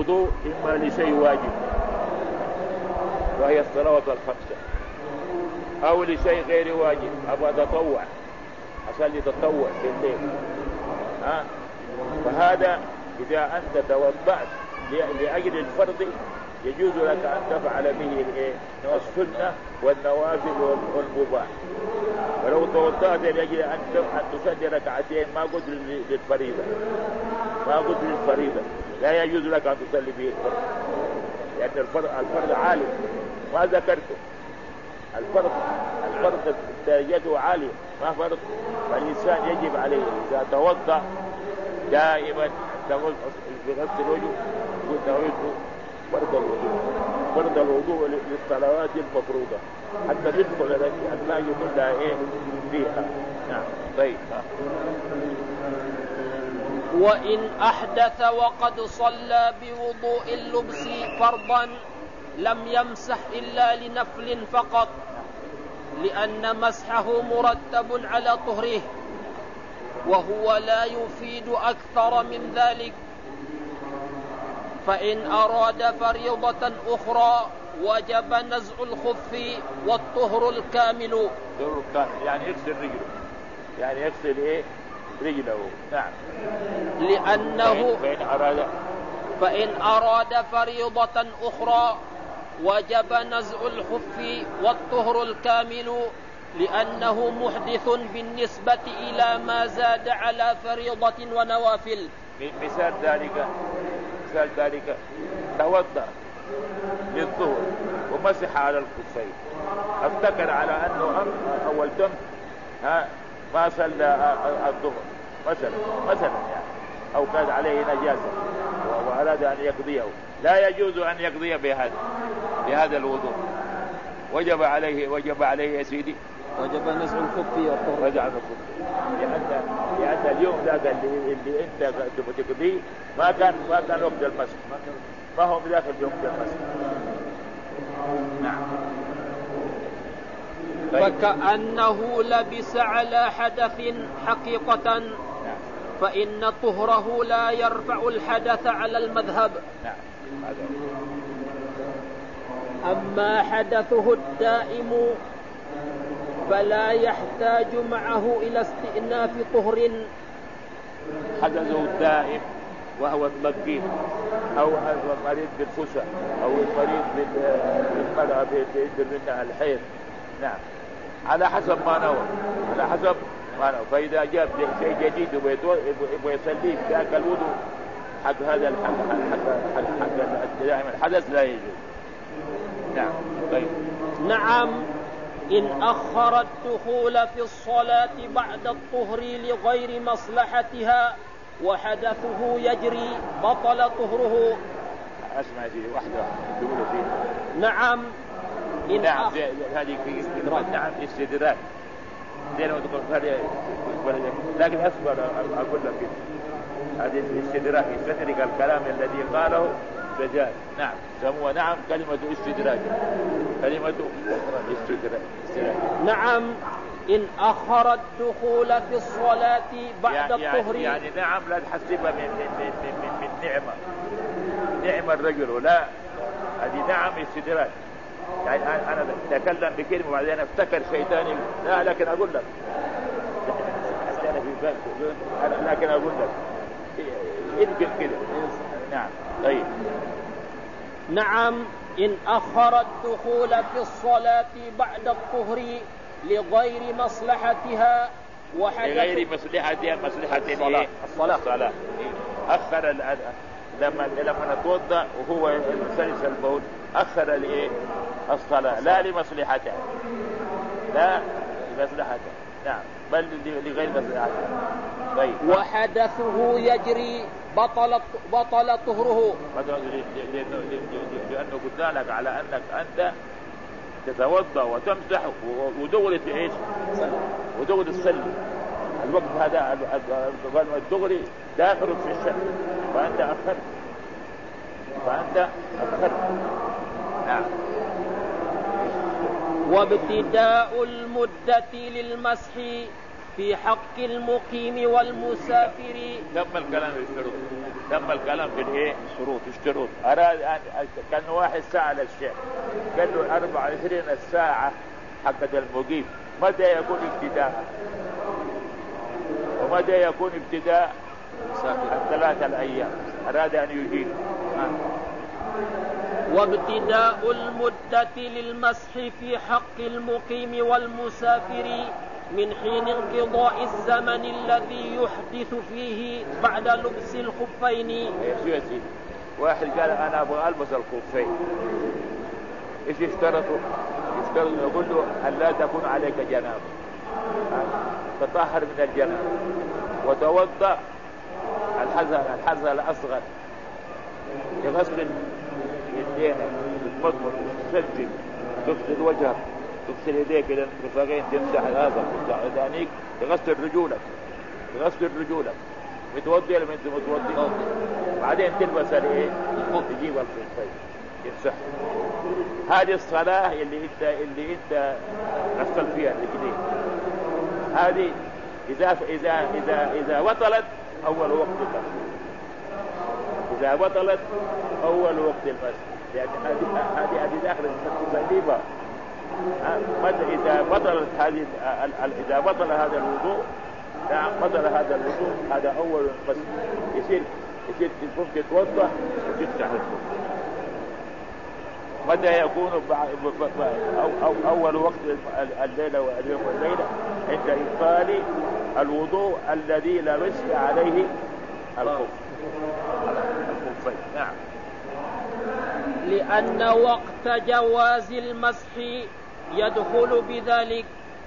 الوضوء إما لشيء واجب وهي الصلوات الخمسة، أو لشيء غير واجب، أبغى أتطوع أصلي تطوع في الليل، فهذا إذا أنت توضأت لأجل الفرض يجوز لك أن تفعل به السنة والنوافل والمباح. ولو توضأت لأجل أن تصلي ركعتين ما قلت للفريضة، لا يجوز لك أن تصلي به الفرض، لأن الفرض عالي ما ذكرته. الفرض درجته عالية ما فرض، فالإنسان يجب عليه إذا توضأ دائما في غسل الوجه يقول نويت فرض الوضوء للصلوات المفروضة حتى تدخل الأسماء كلها فيها. نعم. طيب. وإن أحدث وقد صلى بوضوء اللبس فرضا لم يمسح إلا لنفل فقط، لأن مسحه مرتب على طهره، وهو لا يفيد أكثر من ذلك. فإن أراد فريضة أخرى وجب نزع الخف والطهر الكامل. يعني يغسل رجله، يعني يغسل رجله. نعم. لأنه فإن أراد فريضة أخرى وجب نزع الخف والطهر الكامل، لأنه محدث بالنسبة إلى ما زاد على فريضة ونوافل. مثال ذلك توضأ للظهر ومسح على الخفين، افتكر على أنه أول دم ما صلى الظهر مثلا يعني، أو كان عليه نجاسة وأراد أن يقضيه، لا يجوز أن يقضي بهذا الوضوء. وجب عليه يا سيدي وجب نزع الخف والطهر. لأن اليوم ذاك اللي أنت تقضيه ما كان وقت المسح، ما هو بداخل يوم المسح. نعم. فكأنه لبس على حدث حقيقة، فإن طهره لا يرفع الحدث على المذهب. أما حدثه الدائم فلا يحتاج معه إلى استئناف طهر. حدثه الدائم وهو التبكير، أو المريض بالفسع، أو المريض بالمرأة بيجر منها الحيض. نعم، على حسب ما نوى. فإذا جاب شيء جديد ويصلي ذاك الوضوء حق هذا دائما الحدث لا يجوز. نعم. طيب. نعم. إن أخر الدخول في الصلاة بعد الطهر لغير مصلحتها وحدثه يجري بطل طهره. أسمع دي واحدة تقول فيه. نعم. نعم هذه في استدراك. نعم استدراك. لكن أصبر أقول لك هذه الاستدراك يستدرك الكلام الذي قاله دجال. نعم سموه نعم كلمة استدراك. نعم. إن أخر الدخول في الصلاة بعد الطهر يعني نعم لا تحسبها من نعم الرجل، ولا هذه نعم استدراك. يعني أنا أتكلم بكلمة وبعدين أفتكر شيء ثاني، لا لكن أقول لك لكن أقول لك انقل كده. نعم. طيب. نعم. إن أخر الدخول في الصلاة بعد الطهر لغير مصلحتها لغير مصلحتها الصلاة. أخر لما نتوضأ وهو يسلس البول أخر الصلاة لا لمصلحتها، نعم بل لغير مصلحتها. طيب. وحدثه يجري بطل طهره، لأنه قلت لك على أنك أنت تتوضأ وتمسح ودغري في إيش؟ ودغري الصلي الوقت هذا الدغري داخل في الشهر، فأنت أخرت. نعم. وابتداء المدة للمسح في حق المقيم والمسافر. تم الكلام في الشروط، تم الكلام في الايه الشروط. الشروط اراد كان واحد سأل الشيخ قال له 24 الساعة حقت المقيم متى يكون ابتداء ومتى يكون ابتداء الثلاثة الأيام؟ أراد أن يجيب. وابتداء المدة للمسح في حق المقيم والمسافر من حين انقضاء الزمن الذي يحدث فيه بعد لبس الخفين. واحد قال أنا أبغى ألبس الخفين، إيش يشترطوا؟ يقول له أن لا تكون عليك جنابة، تطهر من الجنابة وتوضأ الحذر الأصغر لغسل يدينك، تتمضمض، تسجل، تغسل وجهك، تغسل يديك إلى المرفقين، تمسح هذا ثانيك، تغسل رجولك متوضي ولا انت متوضي؟ بعدين تلبس الايه؟ تجيب الخفين يمسح. هذه الصلاة اللي انت غسل فيها الرجلين، هذه إذا بطلت أول وقت المسح، إذا بطلت أول وقت المسح، يعني هذه داخل التسليبة. إذا بطلت هذه إذا بطل هذا الوضوء، نعم بطل هذا الوضوء، هذا أول المسح. يصير ممكن توضأ وتفتح الخف. متى يكون أول وقت الليلة واليوم والليلة؟ عند إبطال الوضوء الذي لبس عليه الخفين. نعم. لأن وقت جواز المسح يدخل بذلك.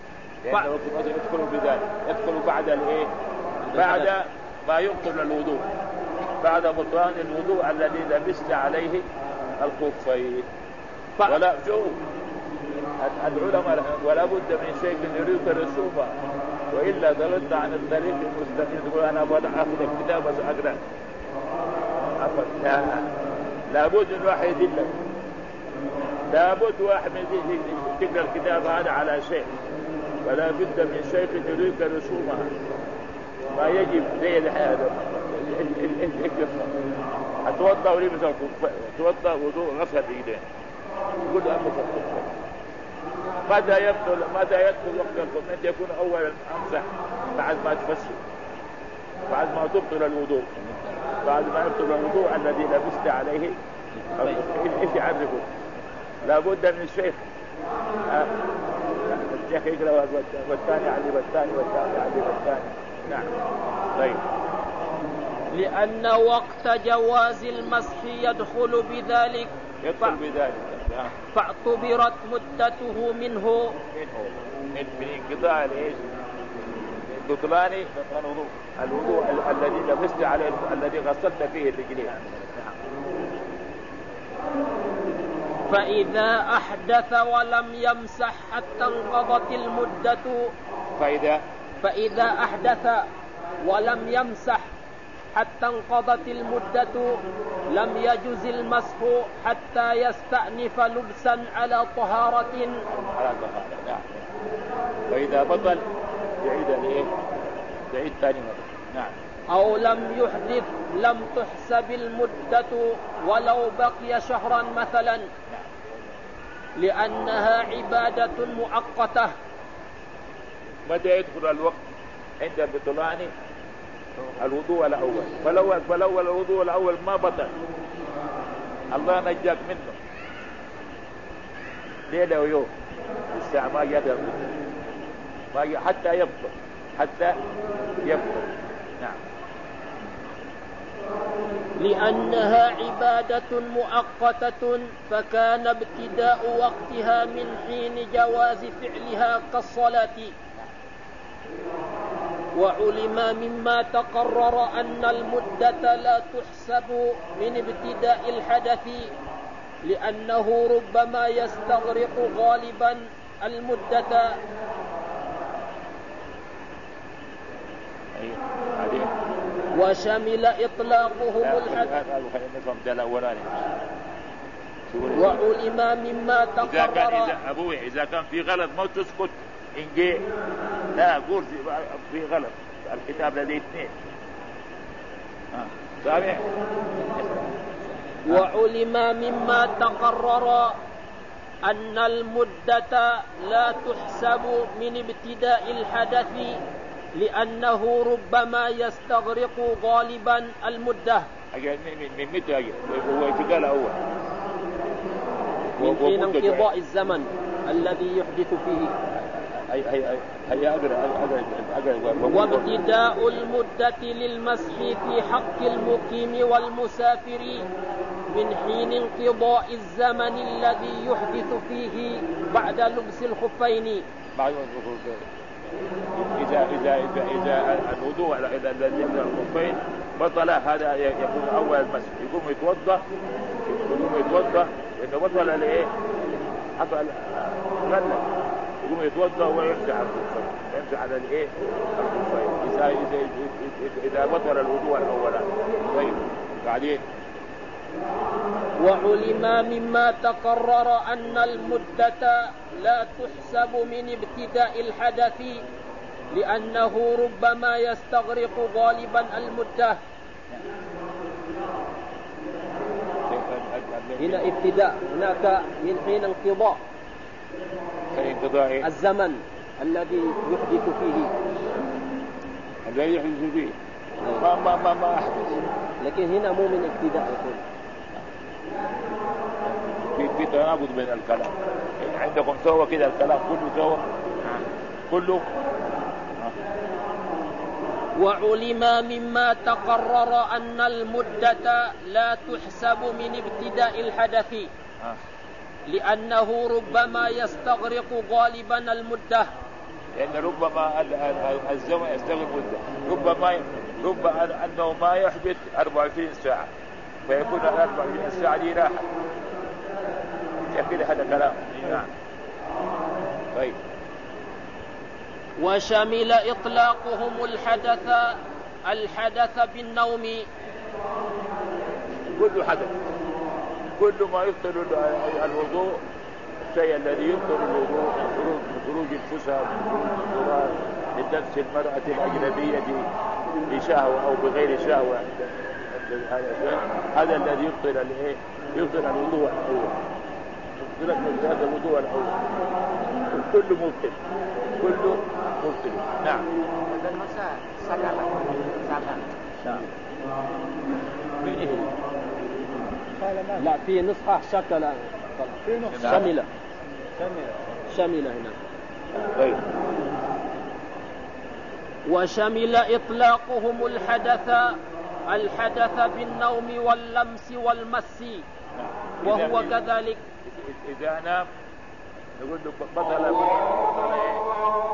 يدخل بعد الايه؟ بعد ما يبطل الوضوء، بعد بطلان الوضوء الذي لبست عليه الخفين. ولا شوف العلماء ولا بد من شيء يريد رسوبا، وإلا ضللت عن الطريق المستقيم. تقول أنا أبغى أخذ الكتاب بس أقرأ، لا بد من واحد يدلك، لا بد واحد من تقرأ الكتاب هذا على شيء، ولا بد من شيء يريد رسومها. ما يجب زي هذا أتوضأ ولبس الخفين، أتوضأ وضوء غسل اليدين، يقول له ألبس الخفين. متى يدخل وقت الخفين؟ يكون أولا أمسح بعد ما تفسد، بعد ما تبطل الوضوء، بعد ما يبطل الوضوء الذي لبست عليه. ايش يعرفه؟ لابد من الشيخ الشيخ يقرأ والثاني علي والثاني والثاني علي والثاني. نعم. طيب. لأن وقت جواز المسح يدخل بذلك، فاعتبرت مدته منه من انقطاع الايش؟ بطلان الوضوء الذي لبست عليه، الذي غسلت فيه الرجلين. فإذا أحدث ولم يمسح حتى انقضت المدة، فإذا أحدث ولم يمسح حتى انقضت المدة لم يجز المسح حتى يستأنف لبسا على طهارة. نعم. وإذا بطل يعيد ثاني مرة. نعم. أو لم يحدث لم تحسب المدة ولو بقي شهرا مثلا، لأنها عبادة مؤقتة. متى يدخل الوقت؟ عند بطلان الوضوء الأول. فلو الوضوء الأول ما بطل، الله نجاك منه ليلة ويوم، الساعة ما يقدر حتى يبطل. نعم. لأنها عبادة مؤقتة، فكان ابتداء وقتها من حين جواز فعلها كالصلاة. وعلم مما تقرر أن المدة لا تحسب من ابتداء الحدث، لأنه ربما يستغرق غالبا المدة. وشمل إطلاقهم الحدث. وعلم مما تقرر إذا كان في غلط ما تسكت، إن جاء لا قول في غلط الكتاب لديه 2 سامع. وعلم مما تقرر أن المدة لا تحسب من ابتداء الحدث لأنه ربما يستغرق غالبا المدة. من متى هو ابتداء أول؟ من حين انقضاء الزمن الذي يحدث فيه. وابتداء المدة للمسح في حق المقيم والمسافر من حين انقضاء الزمن الذي يحدث فيه بعد لبس الخفين. إذا الوضوء الذي يبدأ الخفين بطل، هذا يكون أول المسح. يقوم يتوضأ لأنه بطل الإيه؟ حصل غلة. يقوم يتوضأ ويمسح على الخفين، يمسح على الإيه؟ الخفين إذا بطل الوضوء الأول. طيب بعدين وعلم مما تقرر أن المدة لا تحسب من ابتداء الحدث لأنه ربما يستغرق غالبا المدة. هنا ابتداء، هناك من حين انقضاء الزمن الذي يحدث فيه. ما أحدث، لكن هنا مو من ابتداء يكون في تناقض بين الكلام. عندكم سوا كده الكلام كله سوا كله. وعلم مما تقرر أن المدة لا تحسب من ابتداء الحدث لأنه ربما يستغرق غالبا المدة. لأن ربما الزمن يستغرق مدة، ربما أنه ما يحدث 24 ساعة فيكون 24 ساعة دي راحة. كده هذا كلام. نعم. طيب. وشمل إطلاقهم الحدث بالنوم. كل حدث، كل ما يبطل الوضوء، الشيء الذي يبطل الوضوء من خروج الفساد، من خروج لنفس المرأة الأجنبية بشهوة أو بغير شهوة، هذا الذي يبطل الوضوء الأول. هذا الوضوء الأول كله مبطل، كله مبطل. نعم. نعم. لا في نسخة شكل شمل هنا. طيب. وشمل إطلاقهم الحدث بالنوم واللمس والمس، وهو كذلك. إذا نام نقول له بطل